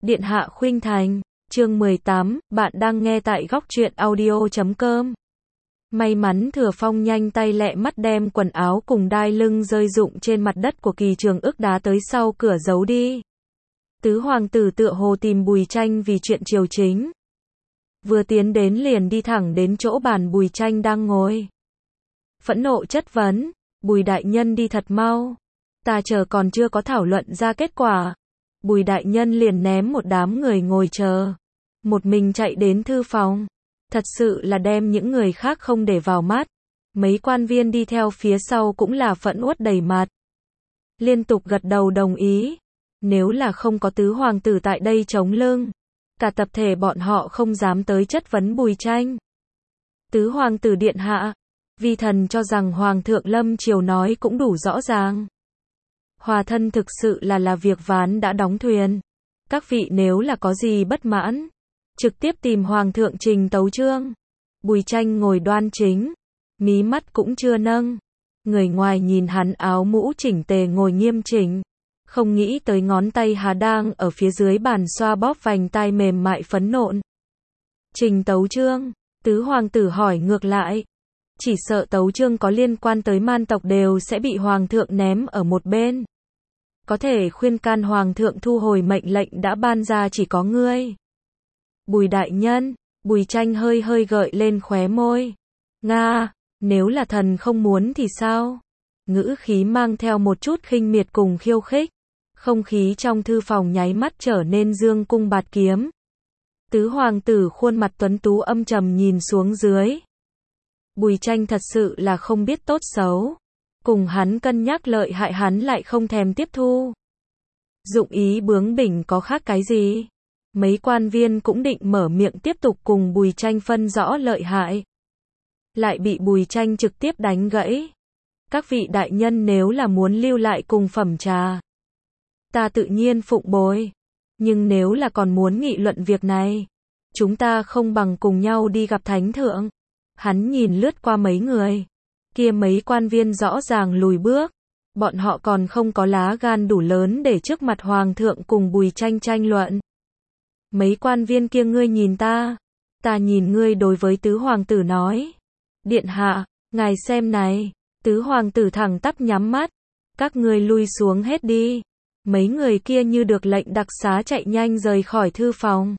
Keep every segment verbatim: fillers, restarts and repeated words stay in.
Điện hạ khuynh thành, chương mười tám, bạn đang nghe tại góc truyện audio chấm com. May mắn Thừa Phong nhanh tay lẹ mắt đem quần áo cùng đai lưng rơi rụng trên mặt đất của Kỳ Trường Ức đá tới sau cửa giấu đi. Tứ hoàng tử tựa hồ tìm Bùi Tranh vì chuyện triều chính. Vừa tiến đến liền đi thẳng đến chỗ bàn Bùi Tranh đang ngồi. Phẫn nộ chất vấn, Bùi đại nhân đi thật mau. Ta chờ còn chưa có thảo luận ra kết quả. Bùi đại nhân liền ném một đám người ngồi chờ. Một mình chạy đến thư phòng. Thật sự là đem những người khác không để vào mắt. Mấy quan viên đi theo phía sau cũng là phẫn uất đầy mặt. Liên tục gật đầu đồng ý. Nếu là không có tứ hoàng tử tại đây chống lưng, cả tập thể bọn họ không dám tới chất vấn Bùi Tranh. Tứ hoàng tử điện hạ, vi thần cho rằng hoàng thượng lâm triều nói cũng đủ rõ ràng. Hòa thân thực sự là là việc ván đã đóng thuyền. Các vị nếu là có gì bất mãn, trực tiếp tìm hoàng thượng trình tấu chương. Bùi Tranh ngồi đoan chính, mí mắt cũng chưa nâng. Người ngoài nhìn hắn áo mũ chỉnh tề ngồi nghiêm chỉnh, không nghĩ tới ngón tay hà đang ở phía dưới bàn xoa bóp vành tai mềm mại phấn nộn. Trình tấu chương, tứ hoàng tử hỏi ngược lại. Chỉ sợ tấu chương có liên quan tới man tộc đều sẽ bị hoàng thượng ném ở một bên. Có thể khuyên can hoàng thượng thu hồi mệnh lệnh đã ban ra chỉ có ngươi. Bùi đại nhân, Bùi Tranh hơi hơi gợi lên khóe môi. Nga, nếu là thần không muốn thì sao? Ngữ khí mang theo một chút khinh miệt cùng khiêu khích. Không khí trong thư phòng nháy mắt trở nên dương cung bạt kiếm. Tứ hoàng tử khuôn mặt tuấn tú âm trầm nhìn xuống dưới. Bùi Tranh thật sự là không biết tốt xấu. Cùng hắn cân nhắc lợi hại hắn lại không thèm tiếp thu. Dụng ý bướng bỉnh có khác cái gì? Mấy quan viên cũng định mở miệng tiếp tục cùng Bùi Tranh phân rõ lợi hại. Lại bị Bùi Tranh trực tiếp đánh gãy. Các vị đại nhân nếu là muốn lưu lại cùng phẩm trà, ta tự nhiên phụng bồi. Nhưng nếu là còn muốn nghị luận việc này, chúng ta không bằng cùng nhau đi gặp thánh thượng. Hắn nhìn lướt qua mấy người. Kia mấy quan viên rõ ràng lùi bước. Bọn họ còn không có lá gan đủ lớn để trước mặt hoàng thượng cùng Bùi Tranh tranh luận. Mấy quan viên kia ngươi nhìn ta, ta nhìn ngươi đối với tứ hoàng tử nói. Điện hạ, ngài xem này, tứ hoàng tử thẳng tắp nhắm mắt. Các ngươi lui xuống hết đi. Mấy người kia như được lệnh đặc xá chạy nhanh rời khỏi thư phòng.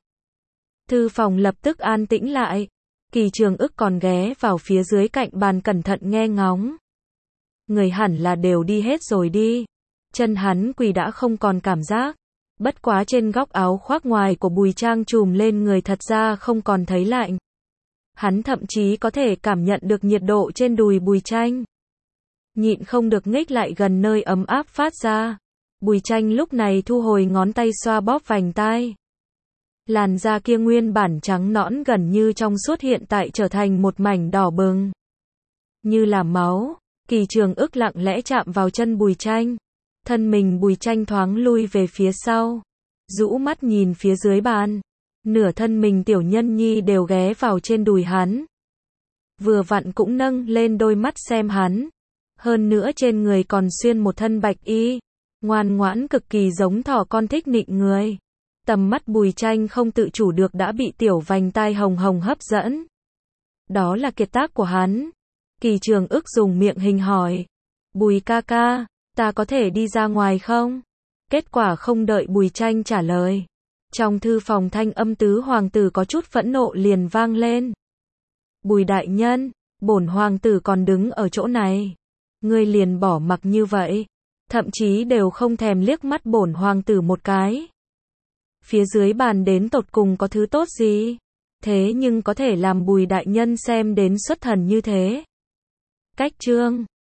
Thư phòng lập tức an tĩnh lại. Kỳ Trường Ức còn ghé vào phía dưới cạnh bàn cẩn thận nghe ngóng. Người hẳn là đều đi hết rồi đi. Chân hắn quỳ đã không còn cảm giác. Bất quá trên góc áo khoác ngoài của Bùi Trang trùm lên người thật ra không còn thấy lạnh. Hắn thậm chí có thể cảm nhận được nhiệt độ trên đùi Bùi Tranh. Nhịn không được nhích lại gần nơi ấm áp phát ra. Bùi Tranh lúc này thu hồi ngón tay xoa bóp vành tai. Làn da kia nguyên bản trắng nõn gần như trong suốt hiện tại trở thành một mảnh đỏ bừng. Như là máu. Kỳ Trường Ức lặng lẽ chạm vào chân Bùi Tranh. Thân mình Bùi Tranh thoáng lui về phía sau. Rũ mắt nhìn phía dưới bàn. Nửa thân mình tiểu nhân nhi đều ghé vào trên đùi hắn. Vừa vặn cũng nâng lên đôi mắt xem hắn. Hơn nữa trên người còn xuyên một thân bạch y. Ngoan ngoãn cực kỳ giống thỏ con thích nịnh người. Tầm mắt Bùi Tranh không tự chủ được đã bị tiểu vành tai hồng hồng hấp dẫn. Đó là kiệt tác của hắn. Kỳ Trường Ức dùng miệng hình hỏi. Bùi ca ca, ta có thể đi ra ngoài không? Kết quả không đợi Bùi Tranh trả lời. Trong thư phòng thanh âm tứ hoàng tử có chút phẫn nộ liền vang lên. Bùi đại nhân, bổn hoàng tử còn đứng ở chỗ này. Ngươi liền bỏ mặc như vậy. Thậm chí đều không thèm liếc mắt bổn hoàng tử một cái. Phía dưới bàn đến tột cùng có thứ tốt gì? Thế nhưng có thể làm Bùi đại nhân xem đến xuất thần như thế. Cách chương